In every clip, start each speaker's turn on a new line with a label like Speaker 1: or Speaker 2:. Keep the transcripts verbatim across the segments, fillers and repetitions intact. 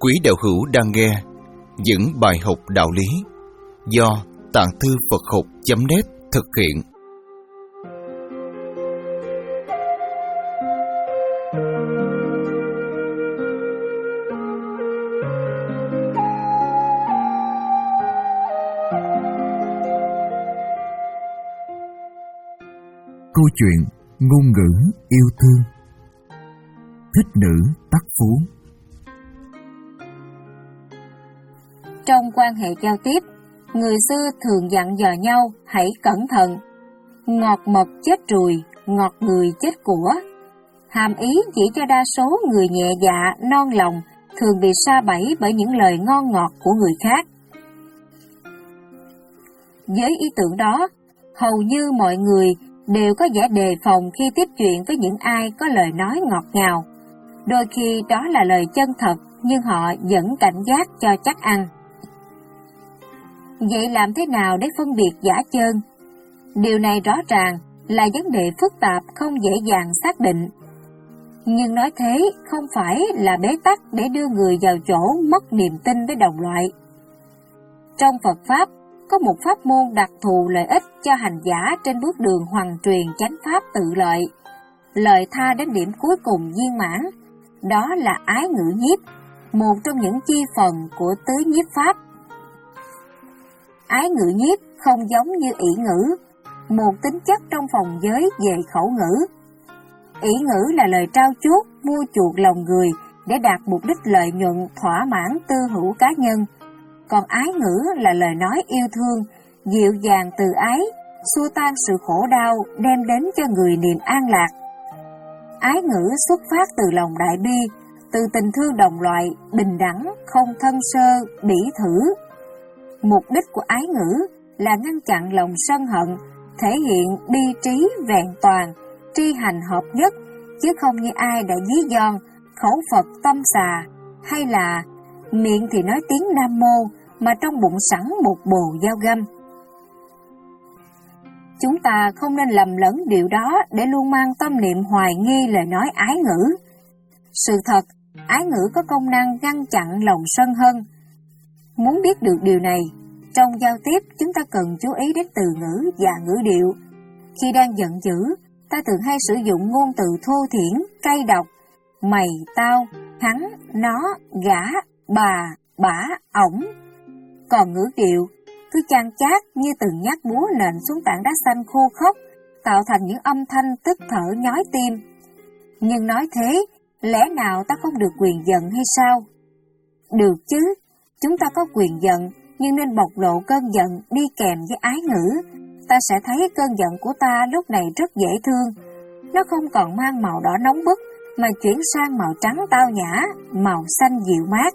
Speaker 1: Quý đạo hữu đang nghe những bài học đạo lý do Tạng Thư Phật Học chấm net thực hiện.
Speaker 2: Câu chuyện ngôn ngữ yêu thương. Thích nữ tắc phú.
Speaker 3: Trong quan hệ giao tiếp, người xưa thường dặn dò nhau hãy cẩn thận. Ngọt mật chết ruồi, ngọt người chết của. Hàm ý chỉ cho đa số người nhẹ dạ, non lòng thường bị sa bẫy bởi những lời ngon ngọt của người khác. Với ý tưởng đó, hầu như mọi người đều có vẻ đề phòng khi tiếp chuyện với những ai có lời nói ngọt ngào. Đôi khi đó là lời chân thật, nhưng họ vẫn cảnh giác cho chắc ăn. Vậy làm thế nào để phân biệt giả chơn? Điều này rõ ràng là vấn đề phức tạp không dễ dàng xác định. Nhưng nói thế không phải là bế tắc để đưa người vào chỗ mất niềm tin với đồng loại. Trong Phật Pháp, có một pháp môn đặc thù lợi ích cho hành giả trên bước đường hoằng truyền chánh pháp tự lợi, lợi tha đến điểm cuối cùng viên mãn, đó là ái ngữ nhiếp, một trong những chi phần của tứ nhiếp pháp. Ái ngữ nhiếp không giống như ỷ ngữ, một tính chất trong phòng giới về khẩu ngữ. Ỷ ngữ là lời trao chuốt, mua chuộc lòng người để đạt mục đích lợi nhuận, thỏa mãn tư hữu cá nhân. Còn ái ngữ là lời nói yêu thương, dịu dàng từ ái, xua tan sự khổ đau, đem đến cho người niềm an lạc. Ái ngữ xuất phát từ lòng đại bi, từ tình thương đồng loại, bình đẳng, không thân sơ, bỉ thử. Mục đích của ái ngữ là ngăn chặn lòng sân hận, thể hiện bi trí vẹn toàn, tri hành hợp nhất, chứ không như ai đã dí gion, khẩu Phật tâm xà, hay là miệng thì nói tiếng Nam Mô, mà trong bụng sẵn một bồ dao găm. Chúng ta không nên lầm lẫn điều đó để luôn mang tâm niệm hoài nghi lời nói ái ngữ. Sự thật, ái ngữ có công năng ngăn chặn lòng sân hân. Muốn biết được điều này, trong giao tiếp chúng ta cần chú ý đến từ ngữ và ngữ điệu. Khi đang giận dữ, ta thường hay sử dụng ngôn từ thô thiển, cay độc, mày, tao, hắn, nó, gã, bà, bả, ổng. Còn ngữ điệu cứ chan chát như từng nhát búa nện xuống tảng đá xanh khô khốc, tạo thành những âm thanh tức thở nhói tim. Nhưng nói thế, lẽ nào ta không được quyền giận hay sao? Được chứ, chúng ta có quyền giận, nhưng nên bộc lộ cơn giận đi kèm với ái ngữ. Ta sẽ thấy cơn giận của ta lúc này rất dễ thương. Nó không còn mang màu đỏ nóng bức, mà chuyển sang màu trắng tao nhã, màu xanh dịu mát.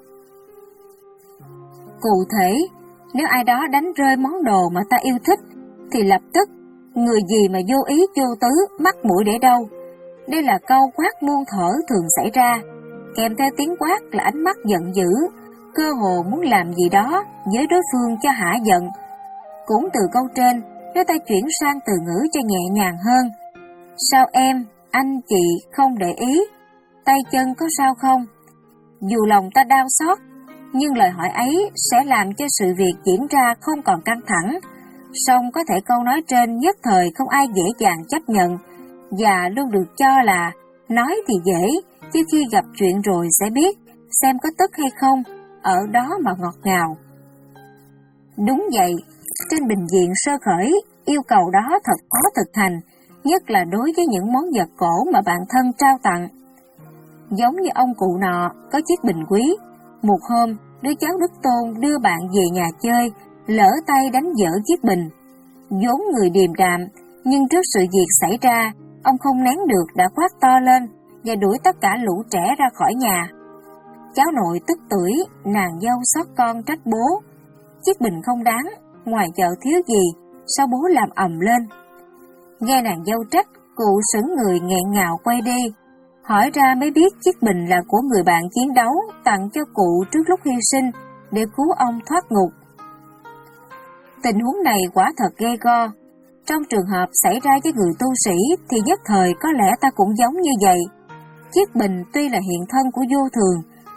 Speaker 3: Cụ thể, nếu ai đó đánh rơi món đồ mà ta yêu thích, thì lập tức, người gì mà vô ý vô tứ, mắc mũi để đâu. Đây là câu quát muôn thở thường xảy ra, kèm theo tiếng quát là ánh mắt giận dữ, cơ hồ muốn làm gì đó với đối phương cho hả giận. Cũng từ câu trên, nếu ta chuyển sang từ ngữ cho nhẹ nhàng hơn: sao em, anh, chị không để ý, tay chân có sao không? Dù lòng ta đau xót, nhưng lời hỏi ấy sẽ làm cho sự việc diễn ra không còn căng thẳng. Song có thể câu nói trên nhất thời không ai dễ dàng chấp nhận, và luôn được cho là nói thì dễ, chứ khi gặp chuyện rồi sẽ biết xem có tức hay không, ở đó mà ngọt ngào. Đúng vậy, trên bình diện sơ khởi, yêu cầu đó thật khó thực hành, nhất là đối với những món vật cổ mà bạn thân trao tặng. Giống như ông cụ nọ có chiếc bình quý, một hôm đứa cháu Đức Tôn đưa bạn về nhà chơi, lỡ tay đánh vỡ chiếc bình. Vốn người điềm đạm, nhưng trước sự việc xảy ra, ông không nén được đã quát to lên và đuổi tất cả lũ trẻ ra khỏi nhà. Cháu nội tức tưởi, nàng dâu xót con trách bố. Chiếc bình không đáng, ngoài chợ thiếu gì, sao bố làm ầm lên? Nghe nàng dâu trách, cụ sững người nghẹn ngào quay đi. Hỏi ra mới biết chiếc bình là của người bạn chiến đấu tặng cho cụ trước lúc hy sinh để cứu ông thoát ngục. Tình huống này quả thật ghê go. Trong trường hợp xảy ra với người tu sĩ thì nhất thời có lẽ ta cũng giống như vậy. Chiếc bình tuy là hiện thân của vô thường,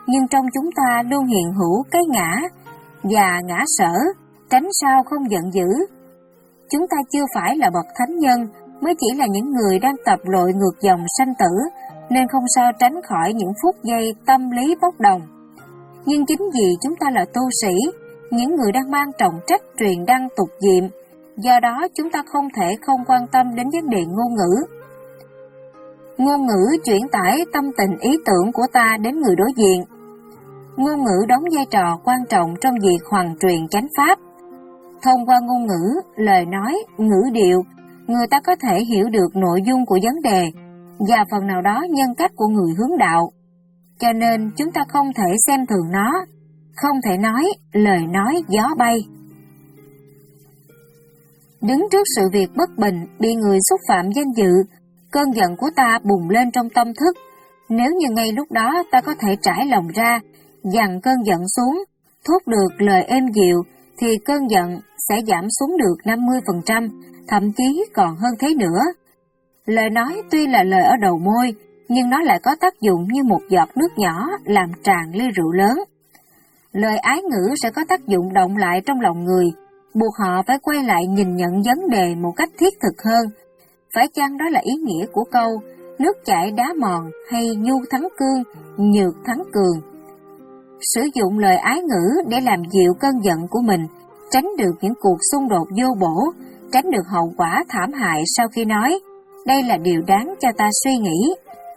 Speaker 3: nhưng trong chúng ta luôn hiện hữu cái ngã và ngã sở, tránh sao không giận dữ. Chúng ta chưa phải là bậc thánh nhân, mới chỉ là những người đang tập lội ngược dòng sanh tử, nên không sao tránh khỏi những phút giây tâm lý bốc đồng. Nhưng chính vì chúng ta là tu sĩ, những người đang mang trọng trách truyền đăng tục diệm, do đó chúng ta không thể không quan tâm đến vấn đề ngôn ngữ. Ngôn ngữ chuyển tải tâm tình ý tưởng của ta đến người đối diện. Ngôn ngữ đóng vai trò quan trọng trong việc hoàn truyền chánh pháp. Thông qua ngôn ngữ, lời nói, ngữ điệu, người ta có thể hiểu được nội dung của vấn đề và phần nào đó nhân cách của người hướng đạo. Cho nên chúng ta không thể xem thường nó, không thể nói lời nói gió bay. Đứng trước sự việc bất bình, bị người xúc phạm danh dự, cơn giận của ta bùng lên trong tâm thức. Nếu như ngay lúc đó ta có thể trải lòng ra, dằn cơn giận xuống, thốt được lời êm dịu, thì cơn giận sẽ giảm xuống được năm mươi phần trăm, thậm chí còn hơn thế nữa. Lời nói tuy là lời ở đầu môi, nhưng nó lại có tác dụng như một giọt nước nhỏ làm tràn ly rượu lớn. Lời ái ngữ sẽ có tác dụng động lại trong lòng người, buộc họ phải quay lại nhìn nhận vấn đề một cách thiết thực hơn. Phải chăng đó là ý nghĩa của câu nước chảy đá mòn hay nhu thắng cương, nhược thắng cường? Sử dụng lời ái ngữ để làm dịu cơn giận của mình, tránh được những cuộc xung đột vô bổ, tránh được hậu quả thảm hại sau khi nói. Đây là điều đáng cho ta suy nghĩ.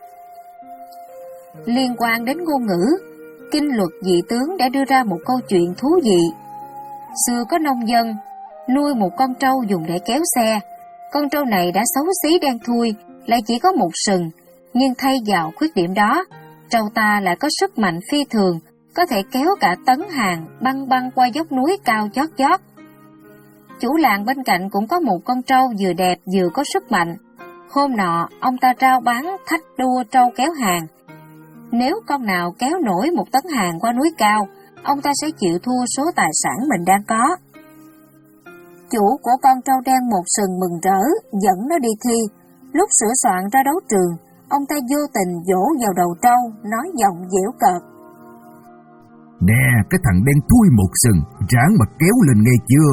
Speaker 3: Liên quan đến ngôn ngữ, Kinh Luật Dị Tướng đã đưa ra một câu chuyện thú vị. Xưa có nông dân nuôi một con trâu dùng để kéo xe. Con trâu này đã xấu xí đen thui, lại chỉ có một sừng, nhưng thay vào khuyết điểm đó, trâu ta lại có sức mạnh phi thường, có thể kéo cả tấn hàng băng băng qua dốc núi cao chót chót. Chủ làng bên cạnh cũng có một con trâu vừa đẹp vừa có sức mạnh. Hôm nọ, ông ta rao bán thách đua trâu kéo hàng. Nếu con nào kéo nổi một tấn hàng qua núi cao, ông ta sẽ chịu thua số tài sản mình đang có. Chủ của con trâu đen một sừng mừng rỡ, dẫn nó đi thi. Lúc sửa soạn ra đấu trường, ông ta vô tình vỗ vào đầu trâu, nói giọng giễu cợt:
Speaker 2: "Nè, cái thằng đen thui một sừng, ráng mà kéo lên nghe chưa?"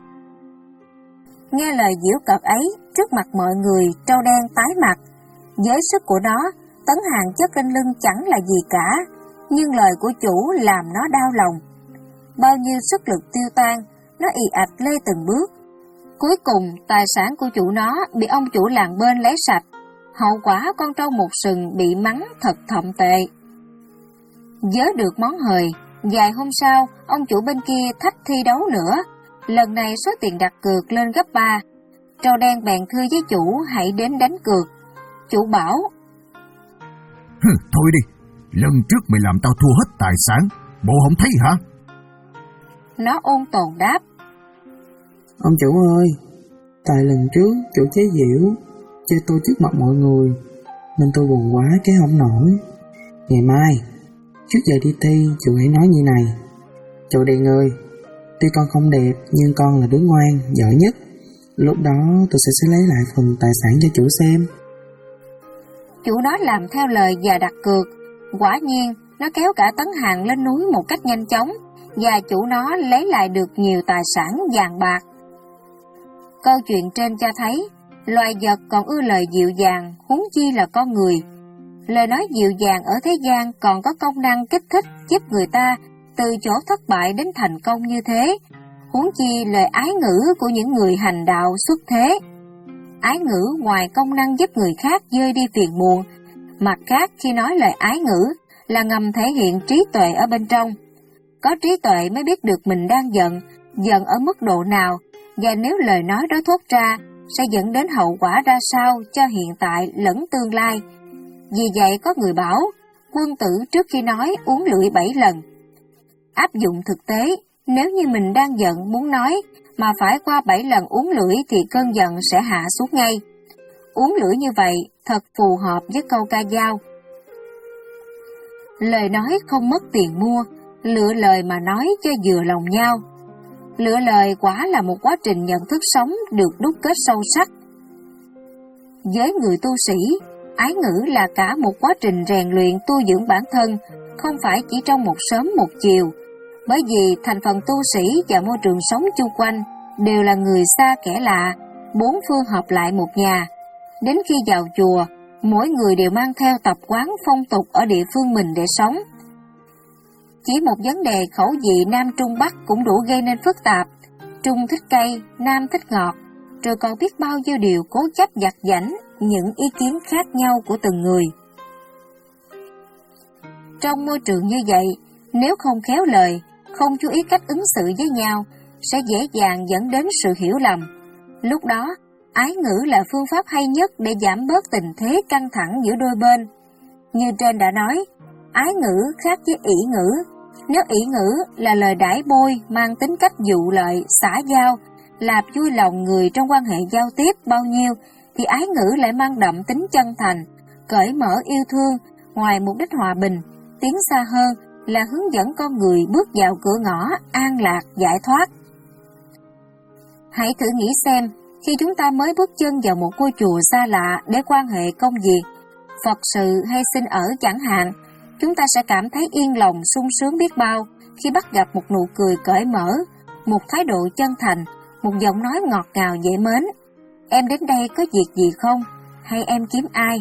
Speaker 3: Nghe lời giễu cợt ấy, trước mặt mọi người, trâu đen tái mặt. Với sức của nó, tấn hàng chất lên lưng chẳng là gì cả, nhưng lời của chủ làm nó đau lòng. Bao nhiêu sức lực tiêu tan, nó ì ạch lê từng bước. Cuối cùng, tài sản của chủ nó bị ông chủ làng bên lấy sạch. Hậu quả con trâu một sừng bị mắng thật thậm tệ. Vớ được món hời, vài hôm sau, ông chủ bên kia thách thi đấu nữa. Lần này số tiền đặt cược lên gấp ba. Trâu đen bèn thưa với chủ hãy đến đánh cược. Chủ bảo:
Speaker 2: "Hừ, thôi đi, lần trước mày làm tao thua hết tài sản, bộ không thấy hả?"
Speaker 3: Nó ôn tồn đáp:
Speaker 4: "Ông chủ ơi, tại lần trước chủ chế giễu, chê tôi trước mặt mọi người, nên tôi buồn quá cái không nổi. Ngày mai, trước giờ đi thi, chủ hãy nói như này: Chủ đen ơi, tuy con không đẹp, nhưng con là đứa ngoan, giỏi nhất. Lúc đó tôi sẽ, sẽ lấy lại phần tài sản cho chủ xem."
Speaker 3: Chủ nó làm theo lời và đặt cược. Quả nhiên, nó kéo cả tấn hàng lên núi một cách nhanh chóng, và chủ nó lấy lại được nhiều tài sản vàng bạc. Câu chuyện trên cho thấy, loài vật còn ưa lời dịu dàng, huống chi là con người. Lời nói dịu dàng ở thế gian còn có công năng kích thích giúp người ta từ chỗ thất bại đến thành công như thế, huống chi lời ái ngữ của những người hành đạo xuất thế. Ái ngữ ngoài công năng giúp người khác vơi đi phiền muộn, mặt khác khi nói lời ái ngữ là ngầm thể hiện trí tuệ ở bên trong. Có trí tuệ mới biết được mình đang giận, giận ở mức độ nào, và nếu lời nói đó thốt ra sẽ dẫn đến hậu quả ra sao cho hiện tại lẫn tương lai. Vì vậy có người bảo, quân tử trước khi nói uống lưỡi bảy lần. Áp dụng thực tế, nếu như mình đang giận muốn nói, mà phải qua bảy lần uống lưỡi thì cơn giận sẽ hạ xuống ngay. Uống lưỡi như vậy thật phù hợp với câu ca dao: lời nói không mất tiền mua, lựa lời mà nói cho vừa lòng nhau. Lựa lời quả là một quá trình nhận thức sống được đúc kết sâu sắc. Với người tu sĩ, ái ngữ là cả một quá trình rèn luyện tu dưỡng bản thân, không phải chỉ trong một sớm một chiều, bởi vì thành phần tu sĩ và môi trường sống chung quanh đều là người xa kẻ lạ, bốn phương hợp lại một nhà. Đến khi vào chùa, mỗi người đều mang theo tập quán phong tục ở địa phương mình để sống. Chỉ một vấn đề khẩu vị Nam Trung Bắc cũng đủ gây nên phức tạp. Trung thích cay, Nam thích ngọt, rồi còn biết bao nhiêu điều cố chấp vặt vãnh những ý kiến khác nhau của từng người. Trong môi trường như vậy, nếu không khéo lời, không chú ý cách ứng xử với nhau, sẽ dễ dàng dẫn đến sự hiểu lầm. Lúc đó, ái ngữ là phương pháp hay nhất để giảm bớt tình thế căng thẳng giữa đôi bên. Như trên đã nói, ái ngữ khác với ỷ ngữ. Nếu ỷ ngữ là lời đãi bôi mang tính cách dụ lợi, xả giao, làm vui lòng người trong quan hệ giao tiếp bao nhiêu, thì ái ngữ lại mang đậm tính chân thành, cởi mở yêu thương, ngoài mục đích hòa bình, tiến xa hơn là hướng dẫn con người bước vào cửa ngõ an lạc giải thoát. Hãy thử nghĩ xem, khi chúng ta mới bước chân vào một ngôi chùa xa lạ để quan hệ công việc, Phật sự hay xin ở chẳng hạn, chúng ta sẽ cảm thấy yên lòng sung sướng biết bao khi bắt gặp một nụ cười cởi mở, một thái độ chân thành, một giọng nói ngọt ngào dễ mến. Em đến đây có việc gì không? Hay em kiếm ai?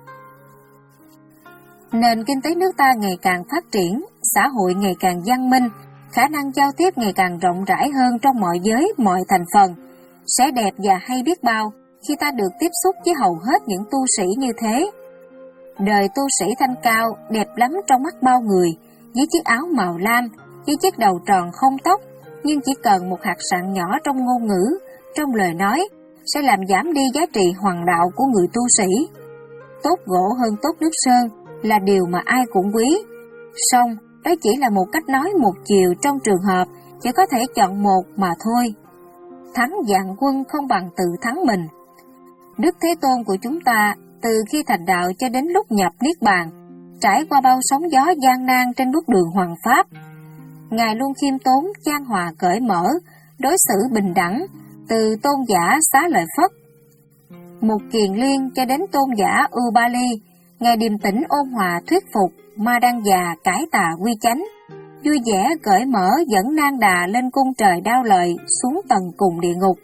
Speaker 3: Nền kinh tế nước ta ngày càng phát triển, xã hội ngày càng văn minh, khả năng giao tiếp ngày càng rộng rãi hơn trong mọi giới, mọi thành phần. Sẽ đẹp và hay biết bao khi ta được tiếp xúc với hầu hết những tu sĩ như thế. Đời tu sĩ thanh cao, đẹp lắm trong mắt bao người, với chiếc áo màu lam, với chiếc đầu tròn không tóc, nhưng chỉ cần một hạt sạn nhỏ trong ngôn ngữ, trong lời nói, sẽ làm giảm đi giá trị hoàng đạo của người tu sĩ. Tốt gỗ hơn tốt nước sơn là điều mà ai cũng quý. Song, đó chỉ là một cách nói một chiều trong trường hợp chỉ có thể chọn một mà thôi. Thắng vạn quân không bằng tự thắng mình. Đức Thế Tôn của chúng ta, từ khi thành đạo cho đến lúc nhập Niết Bàn, trải qua bao sóng gió gian nan trên bước đường hoằng pháp. Ngài luôn khiêm tốn, chan hòa cởi mở, đối xử bình đẳng, từ tôn giả Xá Lợi Phất, Mục Kiền Liên cho đến tôn giả Ubali. Ngài điềm tĩnh ôn hòa thuyết phục, ma đăng già cải tà quy chánh, vui vẻ cởi mở dẫn Nang Đà lên cung trời đao lợi, xuống tầng cùng địa ngục.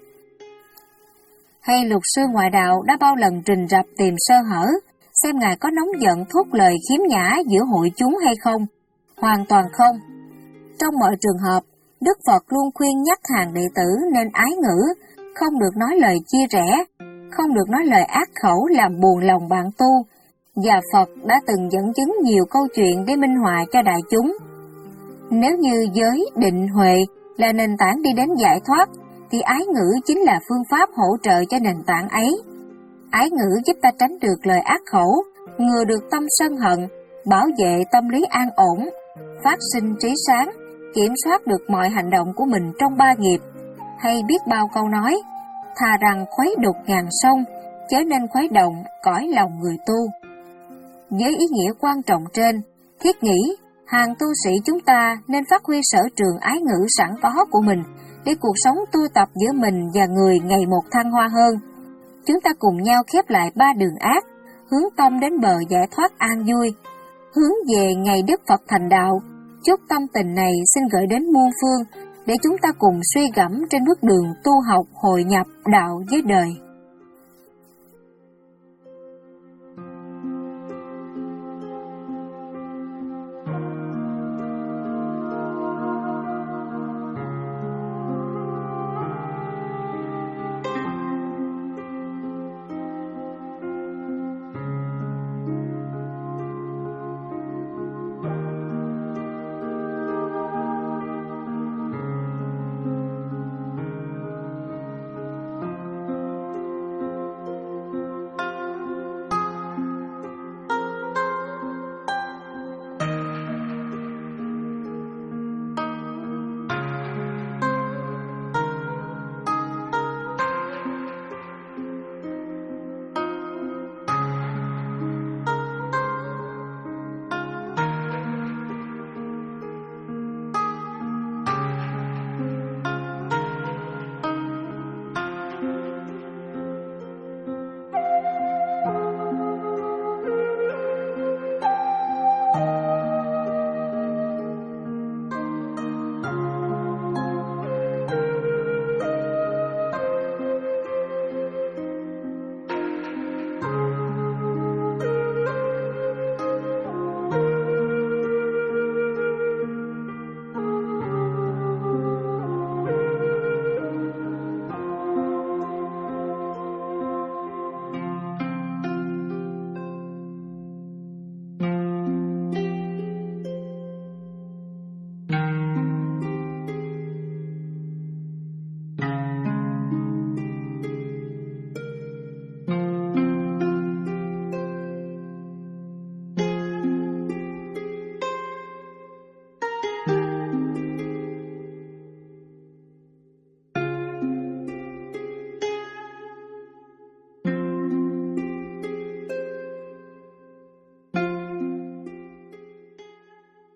Speaker 3: Hay luật sư ngoại đạo đã bao lần rình rập tìm sơ hở, xem Ngài có nóng giận thốt lời khiếm nhã giữa hội chúng hay không? Hoàn toàn không. Trong mọi trường hợp, Đức Phật luôn khuyên nhắc hàng đệ tử nên ái ngữ, không được nói lời chia rẽ, không được nói lời ác khẩu làm buồn lòng bạn tu, và Phật đã từng dẫn chứng nhiều câu chuyện để minh họa cho đại chúng. Nếu như giới, định, huệ là nền tảng đi đến giải thoát, thì ái ngữ chính là phương pháp hỗ trợ cho nền tảng ấy. Ái ngữ giúp ta tránh được lời ác khẩu, ngừa được tâm sân hận, bảo vệ tâm lý an ổn, phát sinh trí sáng, kiểm soát được mọi hành động của mình trong ba nghiệp. Hay biết bao câu nói, thà rằng khuấy đục ngàn sông, chớ nên khuấy động cõi lòng người tu. Với ý nghĩa quan trọng trên, thiết nghĩ hàng tu sĩ chúng ta nên phát huy sở trường ái ngữ sẵn có của mình để cuộc sống tu tập giữa mình và người ngày một thăng hoa hơn. Chúng ta cùng nhau khép lại ba đường ác, hướng tâm đến bờ giải thoát an vui, hướng về ngày Đức Phật thành đạo. Chúc tâm tình này xin gửi đến muôn phương để chúng ta cùng suy gẫm trên bước đường tu học hội nhập đạo với đời.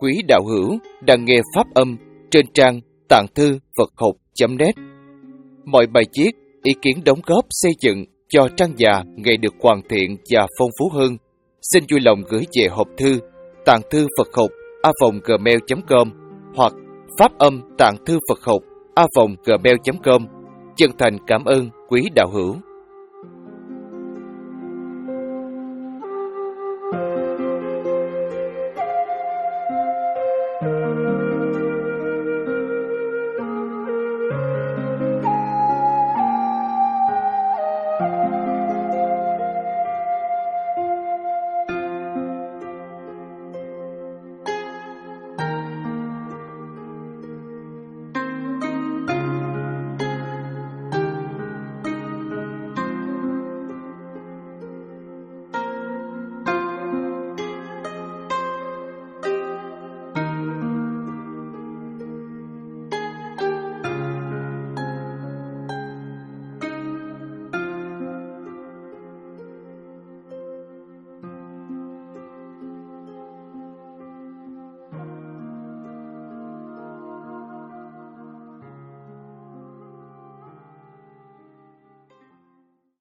Speaker 1: quý đạo hữu đang nghe pháp âm trên trang tạng thư Phật học chấm net. Mọi bài viết, ý kiến đóng góp xây dựng cho trang già ngày được hoàn thiện và phong phú hơn, xin vui lòng gửi về hộp thư tạng thư Phật học a vòng gmail chấm com hoặc pháp âm tạng thư Phật học a vòng gmail chấm com. Chân thành cảm ơn quý đạo hữu.